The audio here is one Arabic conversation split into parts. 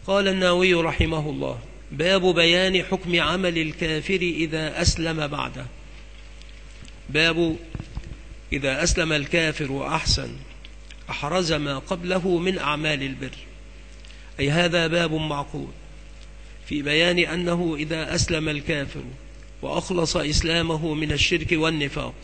قال النووي رحمه الله: باب بيان حكم عمل الكافر إذا أسلم بعده. باب إذا أسلم الكافر وأحسن أحرز ما قبله من أعمال البر، أي هذا باب معقول في بيان أنه إذا أسلم الكافر وأخلص إسلامه من الشرك والنفاق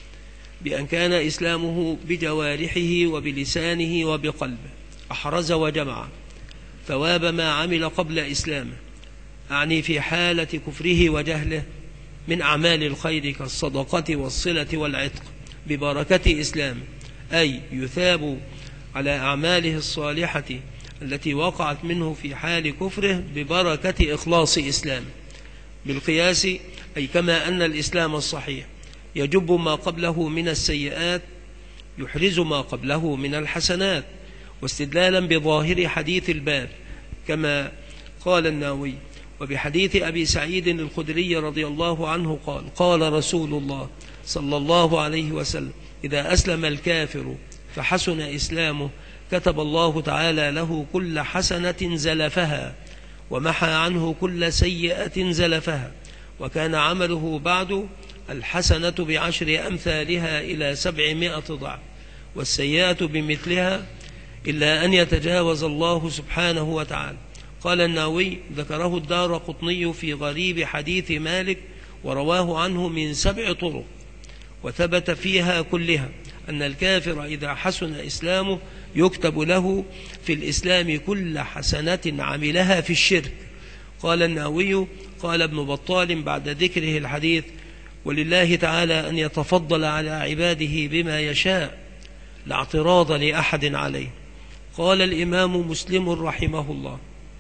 بأن كان إسلامه بجوارحه وبلسانه وبقلبه أحرز وجمع ثواب ما عمل قبل إسلامه، أعني في حالة كفره وجهله من أعمال الخير كالصدقة والصلة والعتق ببركة إسلامه، أي يثاب على أعماله الصالحة التي وقعت منه في حال كفره ببركة إخلاص إسلامه. بالقياس أي كما أن الإسلام الصحيح يجب ما قبله من السيئات يحرز ما قبله من الحسنات، واستدلالا بظاهر حديث الباب كما قال النووي: وبحديث أبي سعيد الخدري رضي الله عنه قال: قال رسول الله صلى الله عليه وسلم: إذا أسلم الكافر فحسن إسلامه كتب الله تعالى له كل حسنة زلفها ومحى عنه كل سيئة زلفها، وكان عمله بعد الحسنة ب10 أمثالها إلى 700 ضعف، والسيئة بمثلها إلا أن يتجاوز الله سبحانه وتعالى. قال النووي: ذكره الدارقطني في غريب حديث مالك ورواه عنه من 7 طرق، وثبت فيها كلها أن الكافر إذا حسن إسلامه يكتب له في الإسلام كل حسنة عملها في الشرك. قال النووي: قال ابن بطال بعد ذكره الحديث: ولله تعالى أن يتفضل على عباده بما يشاء لا اعتراض لأحد عليه. قال الإمام مسلم رحمه الله: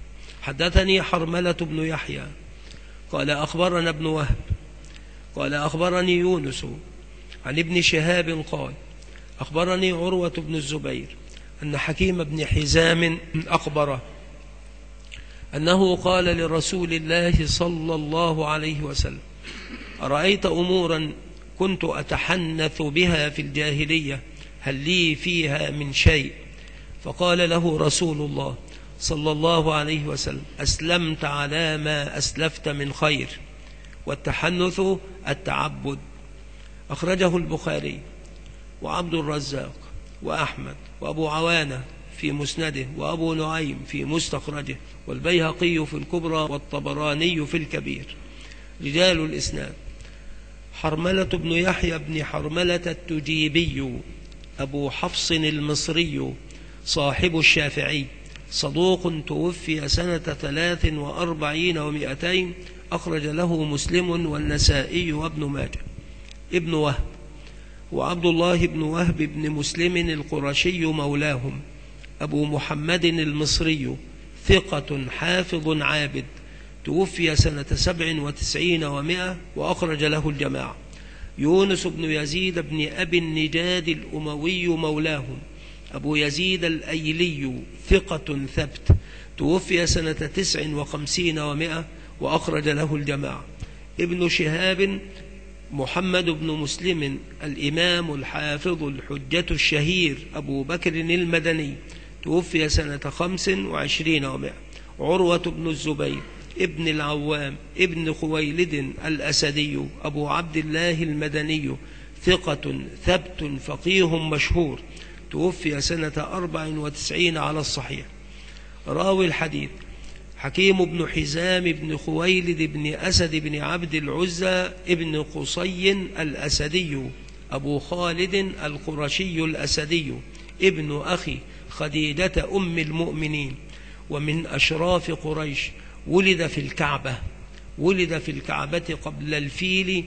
حدثني حرملة بن يحيى قال أخبرنا ابن وهب قال أخبرني يونس عن ابن شهاب قال أخبرني عروة بن الزبير أن حكيم بن حزام أخبره أنه قال لرسول الله صلى الله عليه وسلم: أرأيت أمورا كنت أتحنث بها في الجاهلية هل لي فيها من شيء؟ فقال له رسول الله صلى الله عليه وسلم: أسلمت على ما أسلفت من خير، والتحنث التعبد. أخرجه البخاري وعبد الرزاق وأحمد وأبو عوانة في مسنده وأبو نعيم في مستخرجه والبيهقي في الكبرى والطبراني في الكبير. رجال الإسناد: حرملة بن يحيى بن حرملة التجيبي أبو حفص المصري صاحب الشافعي، صدوق توفي سنة 43 و200، أخرج له مسلم والنسائي وابن ماجه. ابن وهب وعبد الله بن وهب بن مسلم القرشي مولاهم، أبو محمد المصري، ثقة حافظ عابد، توفي سنة 97 و100، وأخرج له الجماعة. يونس بن يزيد بن أبي النجاد الأموي مولاهم، أبو يزيد الأيلي، ثقة ثبت، توفي سنة 59 و100، وأخرج له الجماعة. ابن شهاب محمد بن مسلم الإمام الحافظ الحجة الشهير أبو بكر المدني، توفي سنة 25 و100. عروة بن الزبير ابن العوام ابن خويلد الأسدي أبو عبد الله المدني، ثقة ثبت فقيه مشهور، توفي سنة 94 على الصحيح. راوي الحديث: حكيم بن حزام بن خويلد بن أسد بن عبد العزى ابن قصي الأسدي، أبو خالد القرشي الأسدي، ابن أخي خديجة أم المؤمنين، ومن أشراف قريش. ولد في الكعبة قبل الفيل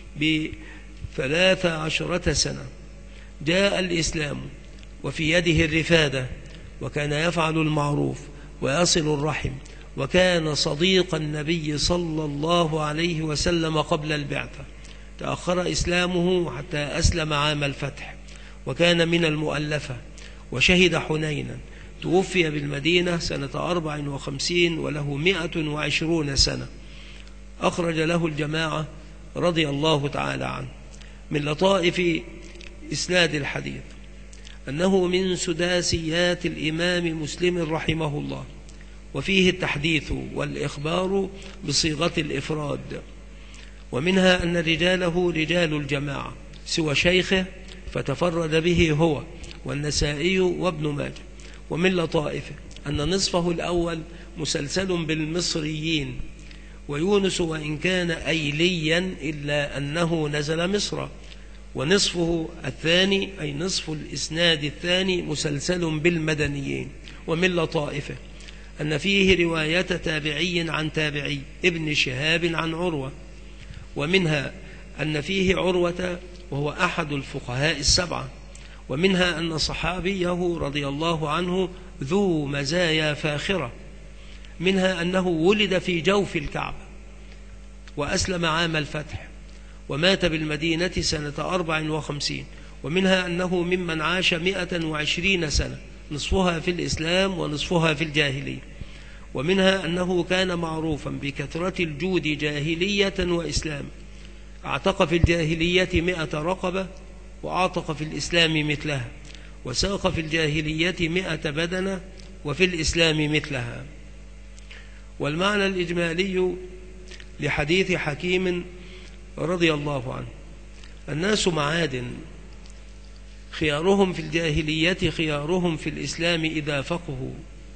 ب13 سنة. جاء الإسلام وفي يده الرفادة، وكان يفعل المعروف ويصل الرحم، وكان صديق النبي صلى الله عليه وسلم قبل البعثة. تأخر إسلامه حتى أسلم عام الفتح، وكان من المؤلفة، وشهد حنينا. توفي بالمدينة سنة 54 وله 120 سنة. أخرج له الجماعة رضي الله تعالى عنه. من لطائف إسناد الحديث أنه من سداسيات الإمام مسلم رحمه الله، وفيه التحديث والإخبار بصيغة الإفراد. ومنها أن رجاله رجال الجماعة سوى شيخه فتفرد به هو والنسائي وابن ماجه. ومن لطائفه أن نصفه الأول مسلسل بالمصريين، ويونس وإن كان أيليا إلا أنه نزل مصر، ونصفه الثاني أي نصف الإسناد الثاني مسلسل بالمدنيين. ومن لطائفه أن فيه رواية تابعي عن تابعي ابن شهاب عن عروة. ومنها أن فيه عروة وهو أحد الفقهاء السبعة. ومنها أن صحابيه رضي الله عنه ذو مزايا فاخرة. منها أنه ولد في جوف الكعبة وأسلم عام الفتح ومات بالمدينة سنة 54. ومنها أنه ممن عاش 120 سنة، نصفها في الإسلام ونصفها في الجاهلية. ومنها أنه كان معروفا بكثرة الجود جاهلية وإسلام، اعتق في الجاهلية 100 رقبة وأعتق في الإسلام مثلها، وساق في الجاهلية 100 بدنة وفي الإسلام مثلها. والمعنى الإجمالي لحديث حكيم رضي الله عنه: الناس معادن، خيارهم في الجاهلية خيارهم في الإسلام إذا فقهوا.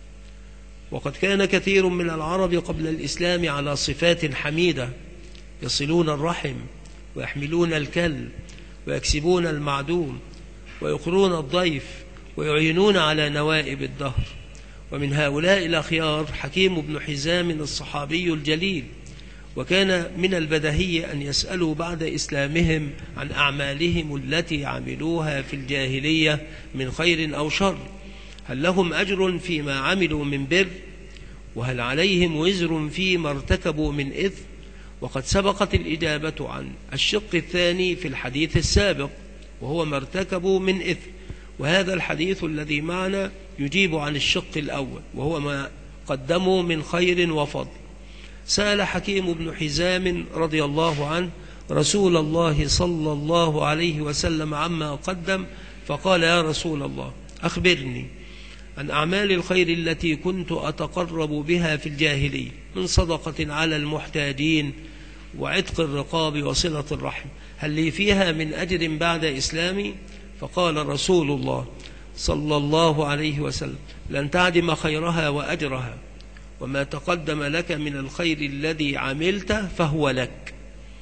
وقد كان كثير من العرب قبل الإسلام على صفات حميدة، يصلون الرحم ويحملون الكل ويكسبون المعدوم ويقرون الضيف ويعينون على نوائب الدهر. ومن هؤلاء الأخيار حكيم بن حزام الصحابي الجليل، وكان من البديهي أن يسألوا بعد إسلامهم عن أعمالهم التي عملوها في الجاهلية من خير أو شر، هل لهم أجر فيما عملوا من بر، وهل عليهم وزر فيما ارتكبوا من إثم. وقد سبقت الإجابة عن الشق الثاني في الحديث السابق، وهو ما ارتكبوا من إثم، وهذا الحديث الذي معنا يجيب عن الشق الأول وهو ما قدموا من خير وفضل. سأل حكيم بن حزام رضي الله عنه رسول الله صلى الله عليه وسلم عما قدم، فقال: يا رسول الله، أخبرني عن أعمال الخير التي كنت أتقرب بها في الجاهلية من صدقة على المحتاجين وعتق الرقاب وصلة الرحم، هل لي فيها من أجر بعد إسلامي؟ فقال رسول الله صلى الله عليه وسلم: لن تعدم خيرها وأجرها، وما تقدم لك من الخير الذي عملت فهو لك.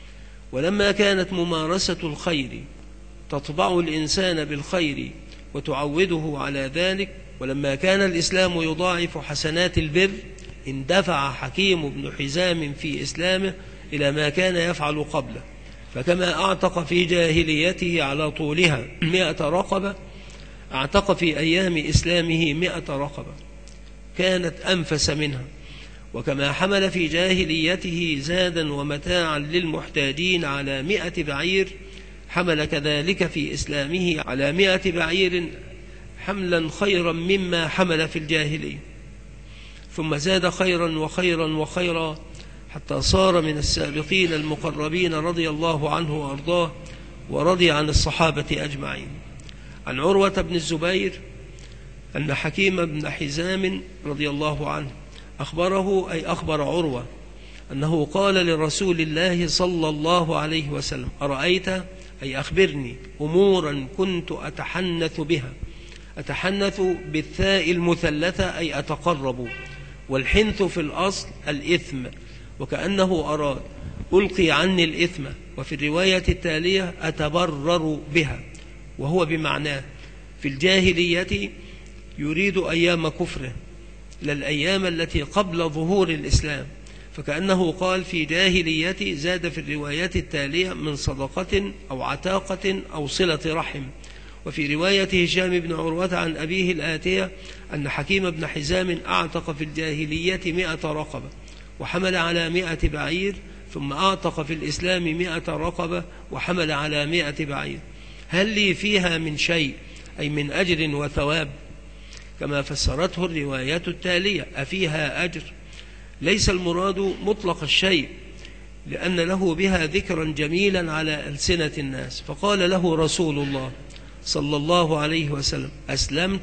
ولما كانت ممارسة الخير تطبع الإنسان بالخير وتعوده على ذلك، ولما كان الإسلام يضاعف حسنات البر، اندفع حكيم بن حزام في إسلامه إلى ما كان يفعل قبله، فكما أعتق في جاهليته على طولها 100 رقبة، أعتق في أيام إسلامه 100 رقبة كانت أنفس منها. وكما حمل في جاهليته زادا ومتاعا للمحتاجين على 100 بعير، حمل كذلك في إسلامه على 100 بعير حملا خيرا مما حمل في الجاهلية، ثم زاد خيرا وخيرا وخيرا حتى صار من السابقين المقربين رضي الله عنه وأرضاه، ورضي عن الصحابة أجمعين. عن عروة بن الزبير أن حكيم بن حزام رضي الله عنه أخبره، أي أخبر عروة، أنه قال لرسول الله صلى الله عليه وسلم: أرأيت، أي أخبرني، أمورا كنت أتحنث بها. أتحنث بالثاء المثلثة أي أتقرب، والحنث في الأصل الإثم، وكأنه أراد ألقي عني الإثم. وفي الرواية التالية أتبرر بها، وهو بمعناه في الجاهلية يريد أيام كفره لا الأيام التي قبل ظهور الإسلام، فكأنه قال في جاهلية، زاد في الروايات التالية من صدقة أو عتاقة أو صلة رحم. وفي رواية هشام بن عروة عن أبيه الآتية أن حكيم بن حزام أعتق في الجاهلية 100 رقبة وحمل على 100 بعير، ثم أعتق في الإسلام 100 رقبة وحمل على 100 بعير، هل لي فيها من شيء، أي من أجر وثواب؟ كما فسرته الروايات التالية: أفيها أجر؟ ليس المراد مطلق الشيء، لأن له بها ذكرا جميلا على ألسنة الناس. فقال له رسول الله صلى الله عليه وسلم: أسلمت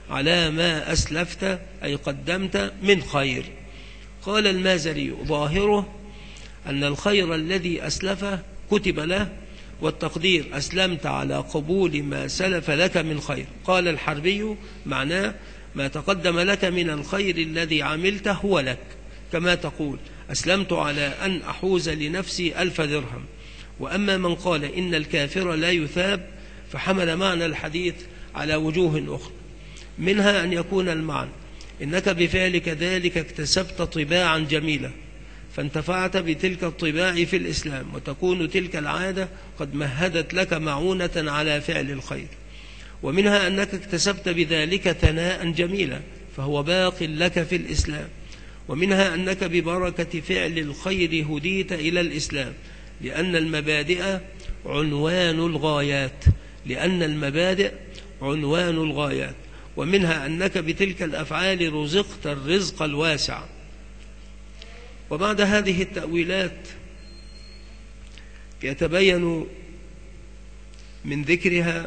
على ما أسلفت أي قدمت من خير. قال المازري ظاهره أن الخير الذي أسلفه كتب له، والتقدير أسلمت على قبول ما سلف لك من خير. قال الحربي معناه ما تقدم لك من الخير الذي عملته هو لك، كما تقول أسلمت على أن أحوز لنفسي 1000 درهم. وأما من قال إن الكافر لا يثاب فحمل معنى الحديث على وجوه أخرى، منها أن يكون المعنى إنك بفعلك ذلك اكتسبت طباعا جميلة فانتفعت بتلك الطباع في الإسلام، وتكون تلك العادة قد مهدت لك معونة على فعل الخير. ومنها أنك اكتسبت بذلك ثناء جميلا فهو باق لك في الإسلام. ومنها أنك ببركة فعل الخير هديت إلى الإسلام، لأن المبادئ عنوان الغايات. ومنها أنك بتلك الأفعال رزقت الرزق الواسع. وبعد هذه التأويلات يتبين من ذكرها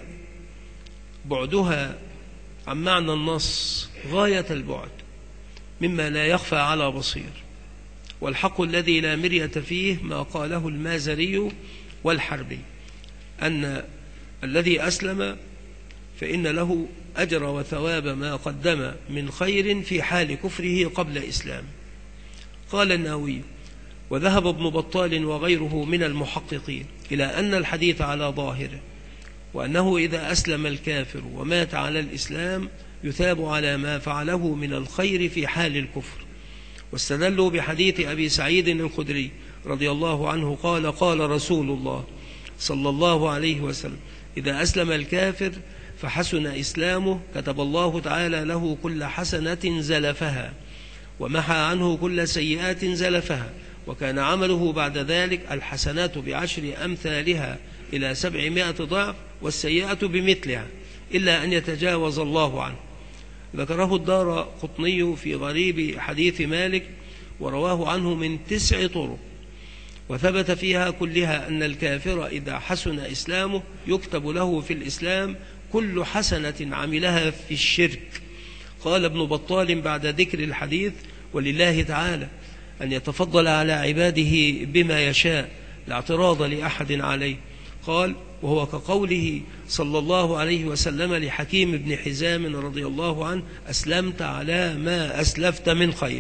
بعدها عن معنى النص غاية البعد مما لا يخفى على بصير، والحق الذي لا مرية فيه ما قاله المازري والحربي، أن الذي أسلم فإن له أجر وثواب ما قدم من خير في حال كفره قبل إسلام. قال النووي: وذهب ابن بطال وغيره من المحققين إلى أن الحديث على ظاهره، وأنه إذا أسلم الكافر ومات على الإسلام يثاب على ما فعله من الخير في حال الكفر. واستدلوا بحديث أبي سعيد الخدري رضي الله عنه قال: قال رسول الله صلى الله عليه وسلم: إذا أسلم الكافر فحسن إسلامه كتب الله تعالى له كل حسنة زلفها ومحى عنه كل سيئات زلفها، وكان عمله بعد ذلك الحسنات ب10 أمثالها إلى 700 ضعف، والسيئة بمثلها إلا أن يتجاوز الله عنه. ذكره الدارقطني في غريب حديث مالك ورواه عنه من 9 طرق، وثبت فيها كلها أن الكافر إذا حسن إسلامه يكتب له في الإسلام كل حسنة عملها في الشرك. قال ابن بطال بعد ذكر الحديث: ولله تعالى أن يتفضل على عباده بما يشاء لا اعتراض لأحد عليه. قال: وهو كقوله صلى الله عليه وسلم لحكيم بن حزام رضي الله عنه: أسلمت على ما أسلفت من خير.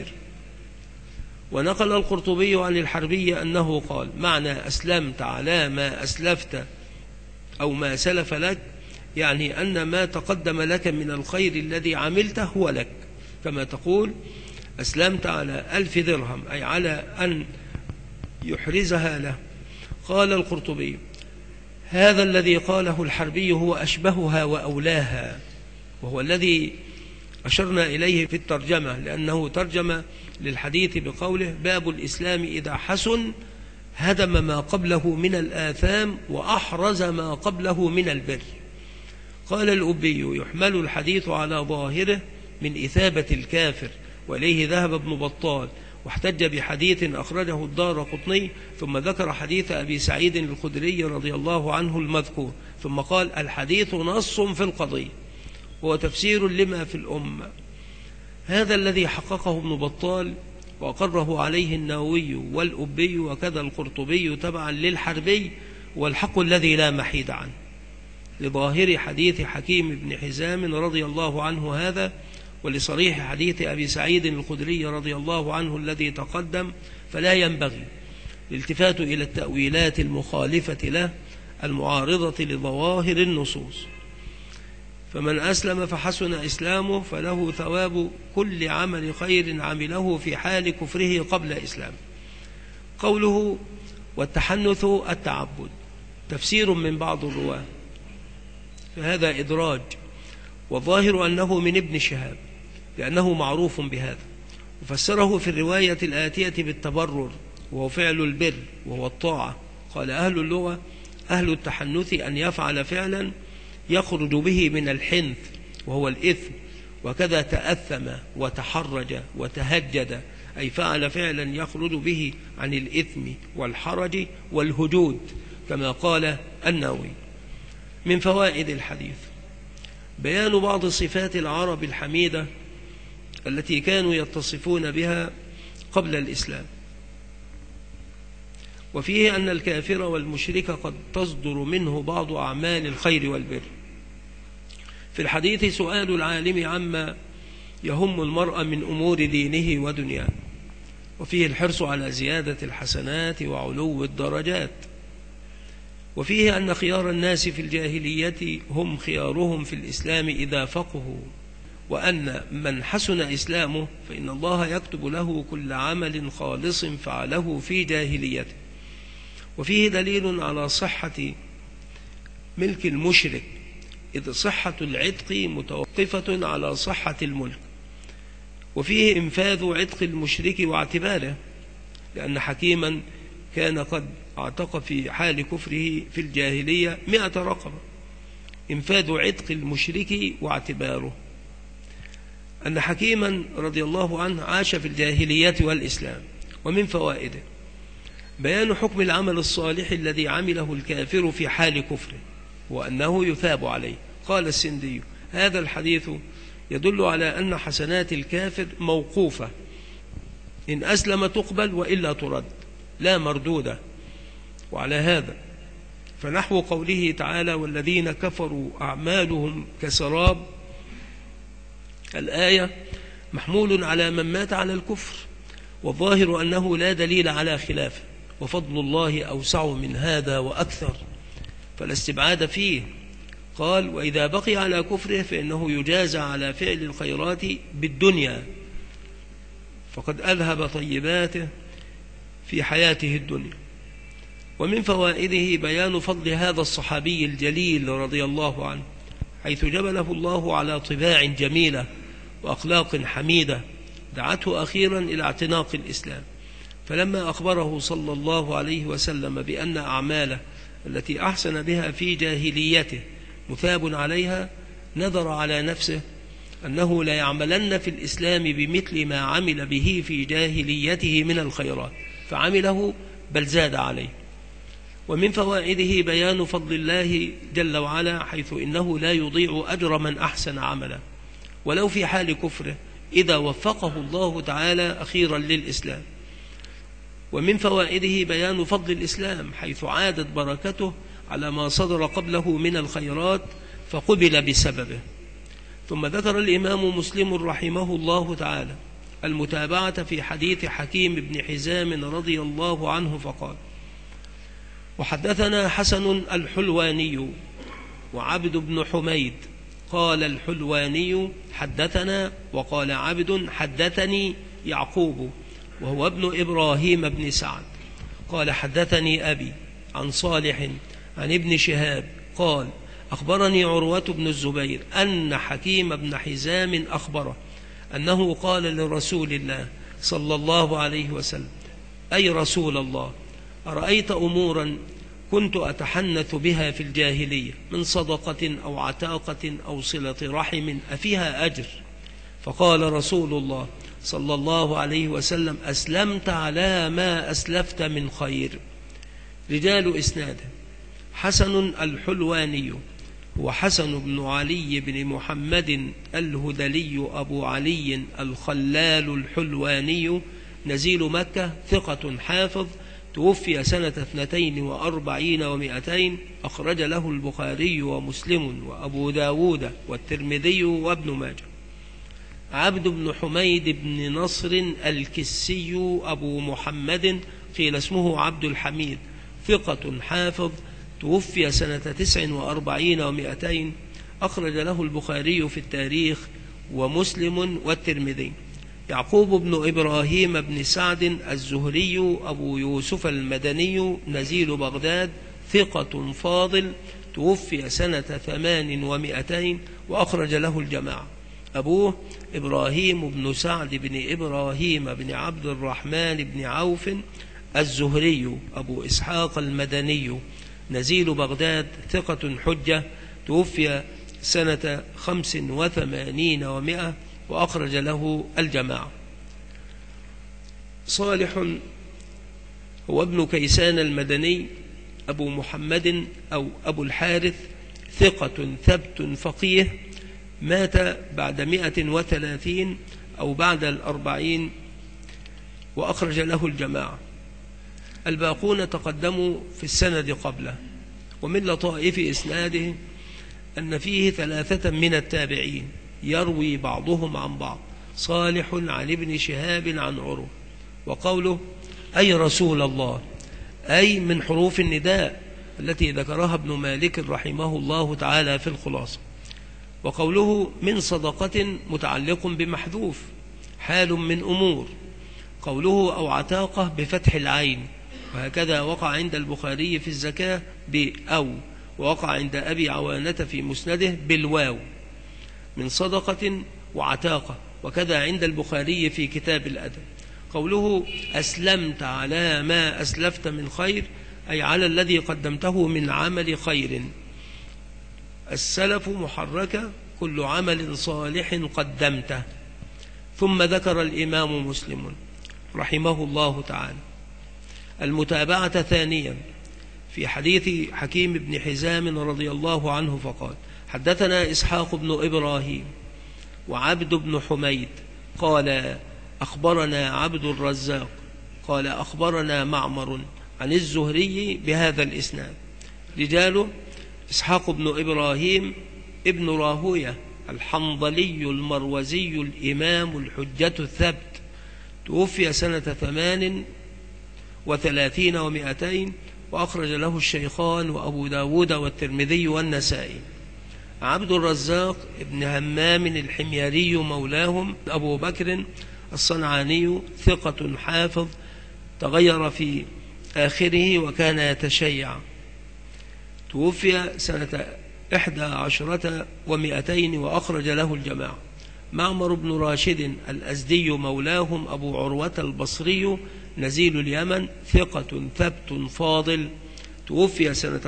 ونقل القرطبي عن الحربي أنه قال: معنى أسلمت على ما أسلفت أو ما سلف لك يعني أن ما تقدم لك من الخير الذي عملته هو لك، كما تقول أسلمت على 1000 درهم أي على أن يحرزها له. قال القرطبي: هذا الذي قاله الحربي هو أشبهها وأولاها، وهو الذي أشرنا إليه في الترجمة، لأنه ترجم للحديث بقوله: باب الإسلام إذا حسن هدم ما قبله من الآثام وأحرز ما قبله من البر. قال الأبي: يحمل الحديث على ظاهره من إثابة الكافر، وإليه ذهب ابن بطال، واحتج بحديث أخرجه الدارقطني، ثم ذكر حديث أبي سعيد الخدري رضي الله عنه المذكور، ثم قال: الحديث نص في القضية وهو تفسير لما في الأمة. هذا الذي حققه ابن بطال وأقره عليه النووي والأبي وكذا القرطبي تبعا للحربي، والحق الذي لا محيد عنه لظاهر حديث حكيم بن حزام رضي الله عنه هذا، ولصريح حديث أبي سعيد الخدري رضي الله عنه الذي تقدم، فلا ينبغي الالتفات إلى التأويلات المخالفة له المعارضة لظواهر النصوص. فمن أسلم فحسن إسلامه فله ثواب كل عمل خير عمله في حال كفره قبل إسلام. قوله: والتحنث التعبد، تفسير من بعض الرواة، فهذا إدراج، والظاهر أنه من ابن شهاب لأنه معروف بهذا، وفسره في الرواية الآتية بالتبرر، وهو فعل البر وهو الطاعة. قال أهل اللغة: أهل التحنث أن يفعل فعلا يخرج به من الحنث وهو الإثم، وكذا تأثم وتحرج وتهجد، أي فعل فعلا يخرج به عن الإثم والحرج والهجود، كما قال النووي. من فوائد الحديث: بيان بعض صفات العرب الحميدة التي كانوا يتصفون بها قبل الإسلام. وفيه أن الكافر والمشرك قد تصدر منه بعض أعمال الخير والبر. في الحديث سؤال العالم عما يهم المرء من أمور دينه ودنياه، وفيه الحرص على زيادة الحسنات وعلو الدرجات. وفيه أن خيار الناس في الجاهلية هم خيارهم في الإسلام إذا فقهوا، وأن من حسن إسلامه فإن الله يكتب له كل عمل خالص فعله في جاهليته. وفيه دليل على صحة ملك المشرك، إذ صحة العتق متوقفة على صحة الملك. وفيه إنفاذ عتق المشرك واعتباره، لأن حكيما كان قد اعتق في حال كفره في الجاهلية 100 رقبة. إنفاذ عتق المشرك واعتباره أن حكيما رضي الله عنه عاش في الجاهلية والإسلام. ومن فوائده بيان حكم العمل الصالح الذي عمله الكافر في حال كفره وأنه يثاب عليه. قال السندي: هذا الحديث يدل على أن حسنات الكافر موقوفة، إن أسلم تقبل وإلا ترد، لا مردودة. وعلى هذا فنحو قوله تعالى: والذين كفروا أعمالهم كسراب، الآية محمول على من مات على الكفر، والظاهر أنه لا دليل على خلافه، وفضل الله أوسع من هذا وأكثر، فلا استبعاد فيه. قال: وإذا بقي على كفره فإنه يجازى على فعل الخيرات بالدنيا، فقد أذهب طيباته في حياته الدنيا. ومن فوائده بيان فضل هذا الصحابي الجليل رضي الله عنه، حيث جبله الله على طباع جميلة وأخلاق حميدة دعته أخيرا إلى اعتناق الإسلام. فلما أخبره صلى الله عليه وسلم بأن أعماله التي أحسن بها في جاهليته مثاب عليها، نذر على نفسه أنه لا يعملن في الإسلام بمثل ما عمل به في جاهليته من الخيرات، فعمله بل زاد عليه. ومن فوائده بيان فضل الله جل وعلا، حيث إنه لا يضيع أجر من أحسن عملا ولو في حال كفره إذا وفقه الله تعالى أخيرا للإسلام. ومن فوائده بيان فضل الإسلام، حيث عادت بركته على ما صدر قبله من الخيرات فقبل بسببه. ثم ذكر الإمام مسلم رحمه الله تعالى المتابعة في حديث حكيم بن حزام رضي الله عنه فقال: وحدثنا حسن الحلواني وعبد بن حميد. قال الحلواني: حدثنا، وقال عبد: حدثني يعقوب وهو ابن إبراهيم بن سعد. قال: حدثني أبي عن صالح عن ابن شهاب قال: أخبرني عروة بن الزبير أن حكيم بن حزام أخبره أنه قال لرسول الله صلى الله عليه وسلم: أي رسول الله، أرأيت أمورا كنت أتحنث بها في الجاهلية من صدقة أو عتاقة أو صلة رحم أفيها أجر؟ فقال رسول الله صلى الله عليه وسلم: أسلمت على ما أسلفت من خير. رجال إسناده: حسن الحلواني وحسن بن علي بن محمد الهدلي أبو علي الخلال الحلواني، نزيل مكة، ثقة حافظ، توفي سنة 42 و200، أخرج له البخاري ومسلم وأبو داود والترمذي وابن ماجه. عبد بن حميد بن نصر الكسي أبو محمد، قيل اسمه عبد الحميد، ثقة حافظ، توفي سنة 49 و200، أخرج له البخاري في التاريخ ومسلم والترمذي. يعقوب بن إبراهيم بن سعد الزهري أبو يوسف المدني، نزيل بغداد، ثقة فاضل، توفي سنة 8 و200، وأخرج له الجماعة. أبوه إبراهيم بن سعد بن إبراهيم بن عبد الرحمن بن عوف الزهري أبو إسحاق المدني، نزيل بغداد، ثقة حجة، توفي سنة 85 و100، وأخرج له الجماعة. صالح هو ابن كيسان المدني أبو محمد أو أبو الحارث، ثقة ثبت فقيه، مات بعد 130 أو بعد 40 وأخرج له الجماعة. الباقون تقدموا في السند قبله. ومن لطائف إسناده أن فيه 3 من التابعين يروي بعضهم عن بعض. صالح عن ابن شهاب عن عروة. وقوله أي رسول الله أي من حروف النداء التي ذكرها ابن مالك رحمه الله تعالى في الخلاصة. وقوله من صدقة متعلق بمحذوف حال من أمور. قوله أو عتاقة بفتح العين، وهكذا وقع عند البخاري في الزكاة بأو، ووقع عند أبي عوانة في مسنده بالواو من صدقة وعتاقة، وكذا عند البخاري في كتاب الأدب. قوله أسلمت على ما أسلفت من خير أي على الذي قدمته من عمل خير. السلف محركة كل عمل صالح قدمته. ثم ذكر الإمام مسلم رحمه الله تعالى المتابعة ثانيا في حديث حكيم بن حزام رضي الله عنه فقال حدثنا إسحاق بن إبراهيم وعبد بن حميد قال أخبرنا عبد الرزاق قال أخبرنا معمر عن الزهري بهذا الإسناد. رجاله إسحاق بن إبراهيم ابن راهوية الحنظلي المروزي الإمام الحجة الثبت، توفي سنة 38 و200 وأخرج له الشيخان وأبو داود والترمذي والنسائي. عبد الرزاق ابن همام الحميري مولاهم أبو بكر الصنعاني ثقة حافظ تغير في آخره وكان يتشيع، توفي سنة 11 و200 وأخرج له الجماعة. معمر بن راشد الأزدي مولاهم أبو عروة البصري نزيل اليمن ثقة ثبت فاضل، توفي سنة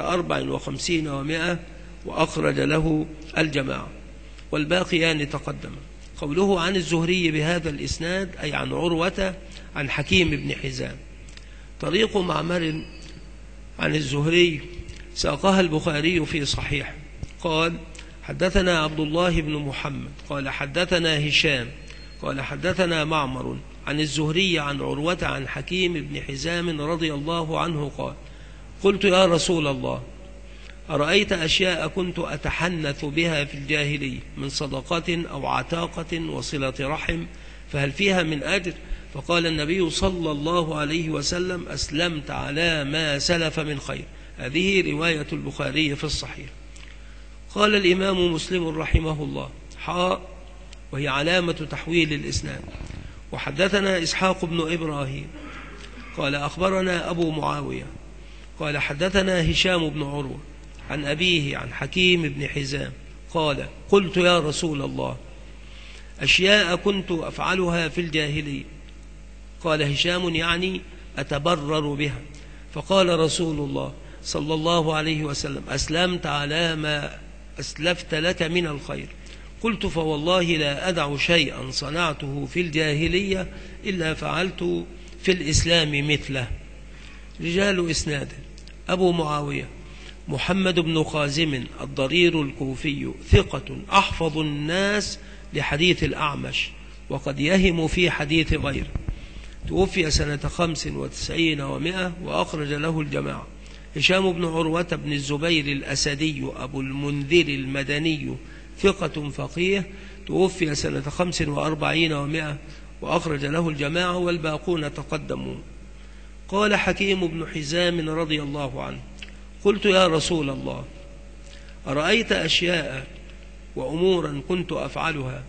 54 و100 وأخرج له الجماعة. والباقيان تقدم. قوله عن الزهري بهذا الإسناد أي عن عروة عن حكيم بن حزام. طريق معمر عن الزهري ساقها البخاري في صحيح. قال حدثنا عبد الله بن محمد قال حدثنا هشام قال حدثنا معمر عن الزهري عن عروة عن حكيم بن حزام رضي الله عنه قال قلت يا رسول الله أرأيت أشياء كنت أتحنث بها في الجاهلية من صدقة أو عتاقة وصلة رحم فهل فيها من أجر؟ فقال النبي صلى الله عليه وسلم أسلمت على ما سلف من خير. هذه رواية البخاري في الصحيح. قال الإمام مسلم رحمه الله حاء وهي علامة تحويل الإسناد. وحدثنا إسحاق بن إبراهيم قال أخبرنا أبو معاوية قال حدثنا هشام بن عروة عن أبيه عن حكيم بن حزام قال قلت يا رسول الله أشياء كنت أفعلها في الجاهلية. قال هشام يعني أتبرر بها. فقال رسول الله صلى الله عليه وسلم أسلمت على ما أسلفت لك من الخير. قلت فوالله لا أدع شيئا صنعته في الجاهلية إلا فعلت في الإسلام مثله. رجال إسناده أبو معاوية محمد بن خازم الضرير الكوفي ثقة أحفظ الناس لحديث الأعمش وقد يهم في حديث غيره، توفي سنة 95 و100 وأخرج له الجماعة. هشام بن عروة بن الزبير الأسدي أبو المنذر المدني ثقة فقيه، توفي سنة 45 و100 وأخرج له الجماعة والباقون تقدموا. قال حكيم بن حزام رضي الله عنه قلت يا رسول الله أرأيت أشياء وأمورا كنت أفعلها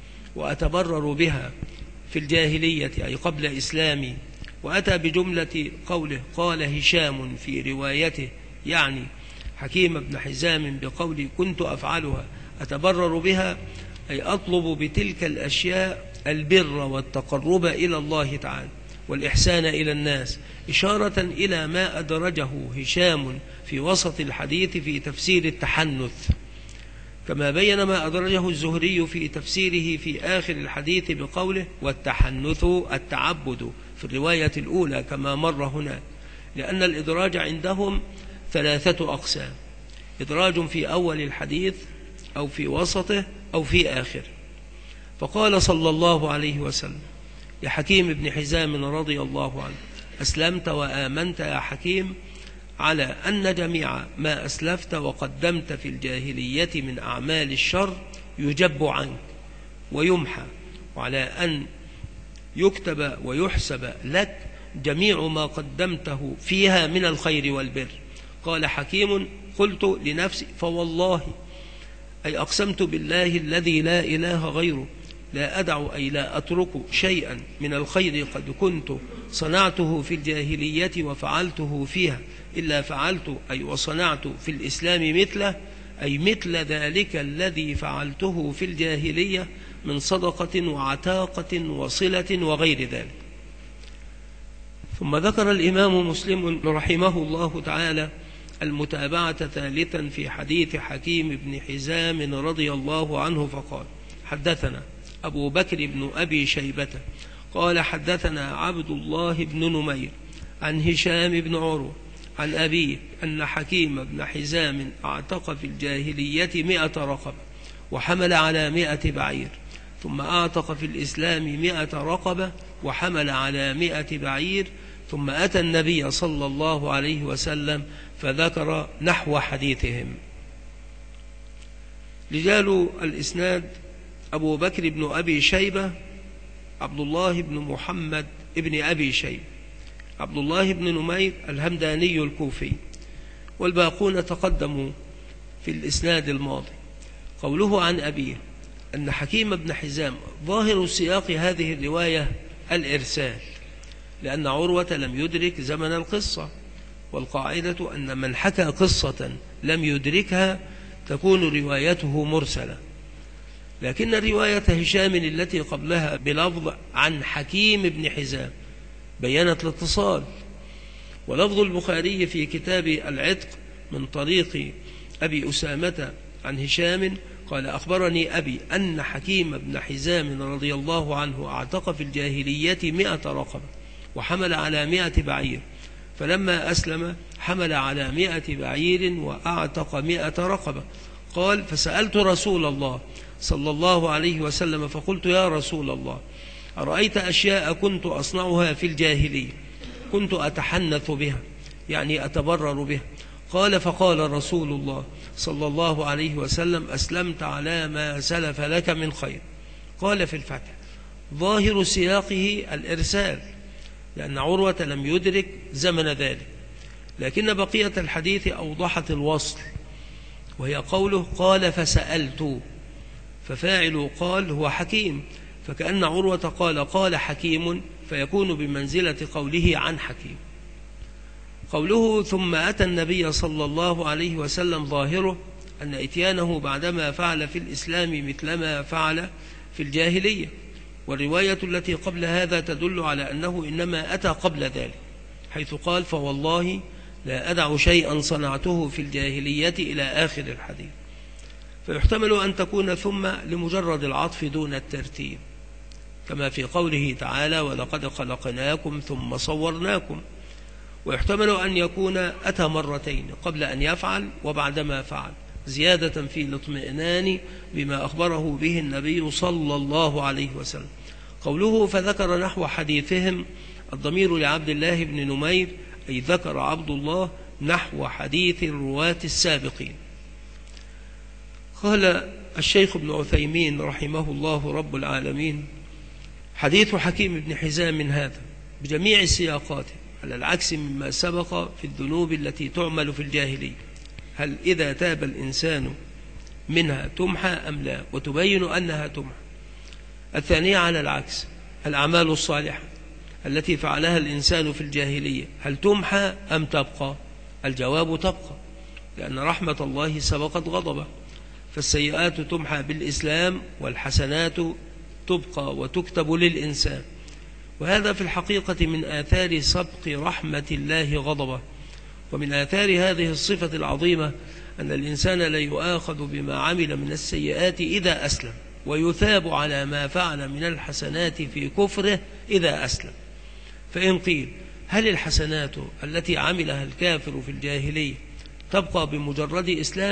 وأتبرر بها في الجاهلية أي قبل إسلامي. وأتى بجملة قوله قال هشام في روايته يعني حكيم بن حزام بقول كنت أفعلها أتبرر بها أي أطلب بتلك الأشياء البر والتقرب إلى الله تعالى والإحسان إلى الناس، إشارة إلى ما أدرجه هشام في وسط الحديث في تفسير التحنث، كما بين ما أدرجه الزهري في تفسيره في آخر الحديث بقوله والتحنث التعبد في الرواية الأولى كما مر هنا، لأن الإدراج عندهم 3 أقسام: إدراج في أول الحديث أو في وسطه أو في آخر. فقال صلى الله عليه وسلم لحكيم بن حزام رضي الله عنه: أسلمت وآمنت يا حكيم على أن جميع ما أسلفت وقدمت في الجاهلية من أعمال الشر يجب عنك ويمحى، وعلى أن يكتب ويحسب لك جميع ما قدمته فيها من الخير والبر. قال حكيم: قلت لنفسي فوالله، أي أقسمت بالله الذي لا إله غيره، لا أدع أي لا أترك شيئا من الخير قد كنت صنعته في الجاهلية وفعلته فيها إلا فعلت أي وصنعت في الإسلام مثله، أي مثل ذلك الذي فعلته في الجاهلية من صدقة وعتاقة وصلة وغير ذلك. ثم ذكر الإمام مسلم رحمه الله تعالى المتابعة ثالثا في حديث حكيم بن حزام رضي الله عنه فقال: حدثنا أبو بكر بن أبي شيبة قال حدثنا عبد الله بن نمير عن هشام بن عروة عن أبيه أن حكيم بن حزام اعتق في الجاهلية 100 رقبة وحمل على 100 بعير، ثم اعتق في الإسلام 100 رقبة وحمل على 100 بعير، ثم أتى النبي صلى الله عليه وسلم فذكر نحو حديثهم. رجال الإسناد: أبو بكر بن أبي شيبة عبد الله بن محمد بن أبي شيبة، عبد الله بن نمير الهمداني الكوفي، والباقون تقدموا في الإسناد الماضي. قوله عن أبيه أن حكيم بن حزام، ظاهر سياق هذه الرواية الإرسال، لأن عروة لم يدرك زمن القصة، والقاعدة أن من حكى قصة لم يدركها تكون روايته مرسلة. لكن رواية هشام التي قبلها بلفظ عن حكيم بن حزام بيّنت الاتصال. ولفظ البخاري في كتاب العتق من طريق أبي أسامة عن هشام قال: أخبرني أبي أن حكيم بن حزام رضي الله عنه اعتق في الجاهلية 100 رقبة وحمل على 100 بعير، فلما أسلم حمل على 100 بعير وأعتق 100 رقبة. قال: فسألت رسول الله صلى الله عليه وسلم فقلت: يا رسول الله، أرأيت أشياء كنت أصنعها في الجاهلية كنت أتحنث بها، يعني أتبرر بها. قال: فقال رسول الله صلى الله عليه وسلم: أسلمت على ما سلف لك من خير. قال في الفتح: ظاهر سياقه الإرسال، لأن عروة لم يدرك زمن ذلك، لكن بقية الحديث أوضحت الوصل، وهي قوله: قال فسألت، ففاعل قال هو حكيم، فكأن عروة قال حكيم، فيكون بمنزلة قوله عن حكيم. قوله ثم أتى النبي صلى الله عليه وسلم ظاهره أن إتيانه بعدما فعل في الإسلام مثلما فعل في الجاهلية، والرواية التي قبل هذا تدل على أنه إنما أتى قبل ذلك، حيث قال: فوالله لا أدع شيئا صنعته في الجاهلية إلى آخر الحديث. فيحتمل أن تكون ثم لمجرد العطف دون الترتيب، كما في قوله تعالى: ولقد خلقناكم ثم صورناكم. ويحتمل أن يكون أتى مرتين، قبل أن يفعل وبعدما فعل، زيادة في الاطمئنان بما أخبره به النبي صلى الله عليه وسلم. قوله فذكر نحو حديثهم، الضمير لعبد الله بن نمير، أي ذكر عبد الله نحو حديث الرواة السابقين. قال الشيخ ابن عثيمين رحمه الله رب العالمين: حديث حكيم بن حزام من هذا بجميع سياقاته على العكس مما سبق في الذنوب التي تعمل في الجاهلية، هل إذا تاب الإنسان منها تمحى أم لا، وتبين أنها تمحى. الثانية على العكس، الأعمال الصالحة التي فعلها الإنسان في الجاهلية هل تمحى أم تبقى؟ الجواب تبقى، لأن رحمة الله سبقت غضبه، فالسيئات تمحى بالإسلام والحسنات تبقى وتكتب للإنسان. وهذا في الحقيقة من آثار سبق رحمة الله غضبه، ومن آثار هذه الصفة العظيمة أن الإنسان لا يؤاخذ بما عمل من السيئات إذا أسلم، ويثاب على ما فعل من الحسنات في كفره إذا أسلم. فإن قيل: هل الحسنات التي عملها الكافر في الجاهلية تبقى بمجرد إسلامه،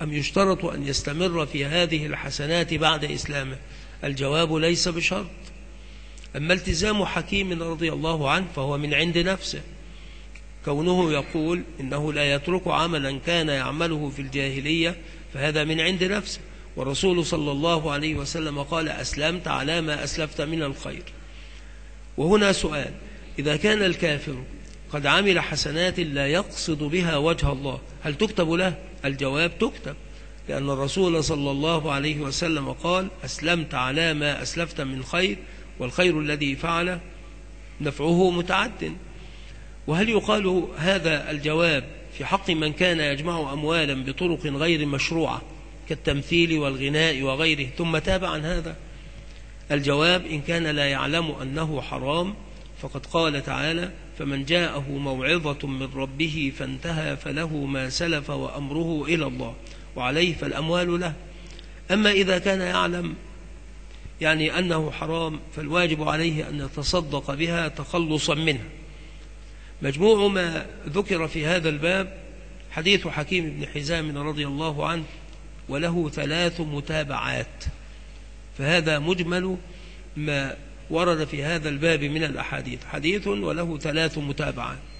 أم يشترط أن يستمر في هذه الحسنات بعد إسلامه؟ الجواب ليس بشرط. أما التزام حكيم رضي الله عنه فهو من عند نفسه، كونه يقول إنه لا يترك عملا كان يعمله في الجاهلية، فهذا من عند نفسه. والرسول صلى الله عليه وسلم قال: أسلمت على ما أسلفت من الخير. وهنا سؤال: إذا كان الكافر قد عمل حسنات لا يقصد بها وجه الله، هل تكتب له؟ الجواب: تكتب، لأن الرسول صلى الله عليه وسلم قال: أسلمت على ما أسلفت من خير، والخير الذي فعل نفعه متعد. وهل يقال هذا الجواب في حق من كان يجمع أموالا بطرق غير مشروعة كالتمثيل والغناء وغيره ثم تاب عن هذا؟ الجواب: إن كان لا يعلم أنه حرام، فقد قال تعالى: فمن جاءه موعظة من ربه فانتهى فله ما سلف وأمره إلى الله وعليه فالأموال له. أما إذا كان يعلم يعني أنه حرام، فالواجب عليه أن يتصدق بها تخلصا منها. مجموع ما ذكر في هذا الباب حديث حكيم بن حزام رضي الله عنه، وله 3 متابعات، فهذا مجمل ما ورد في هذا الباب من الأحاديث، حديث وله 3 متابعات.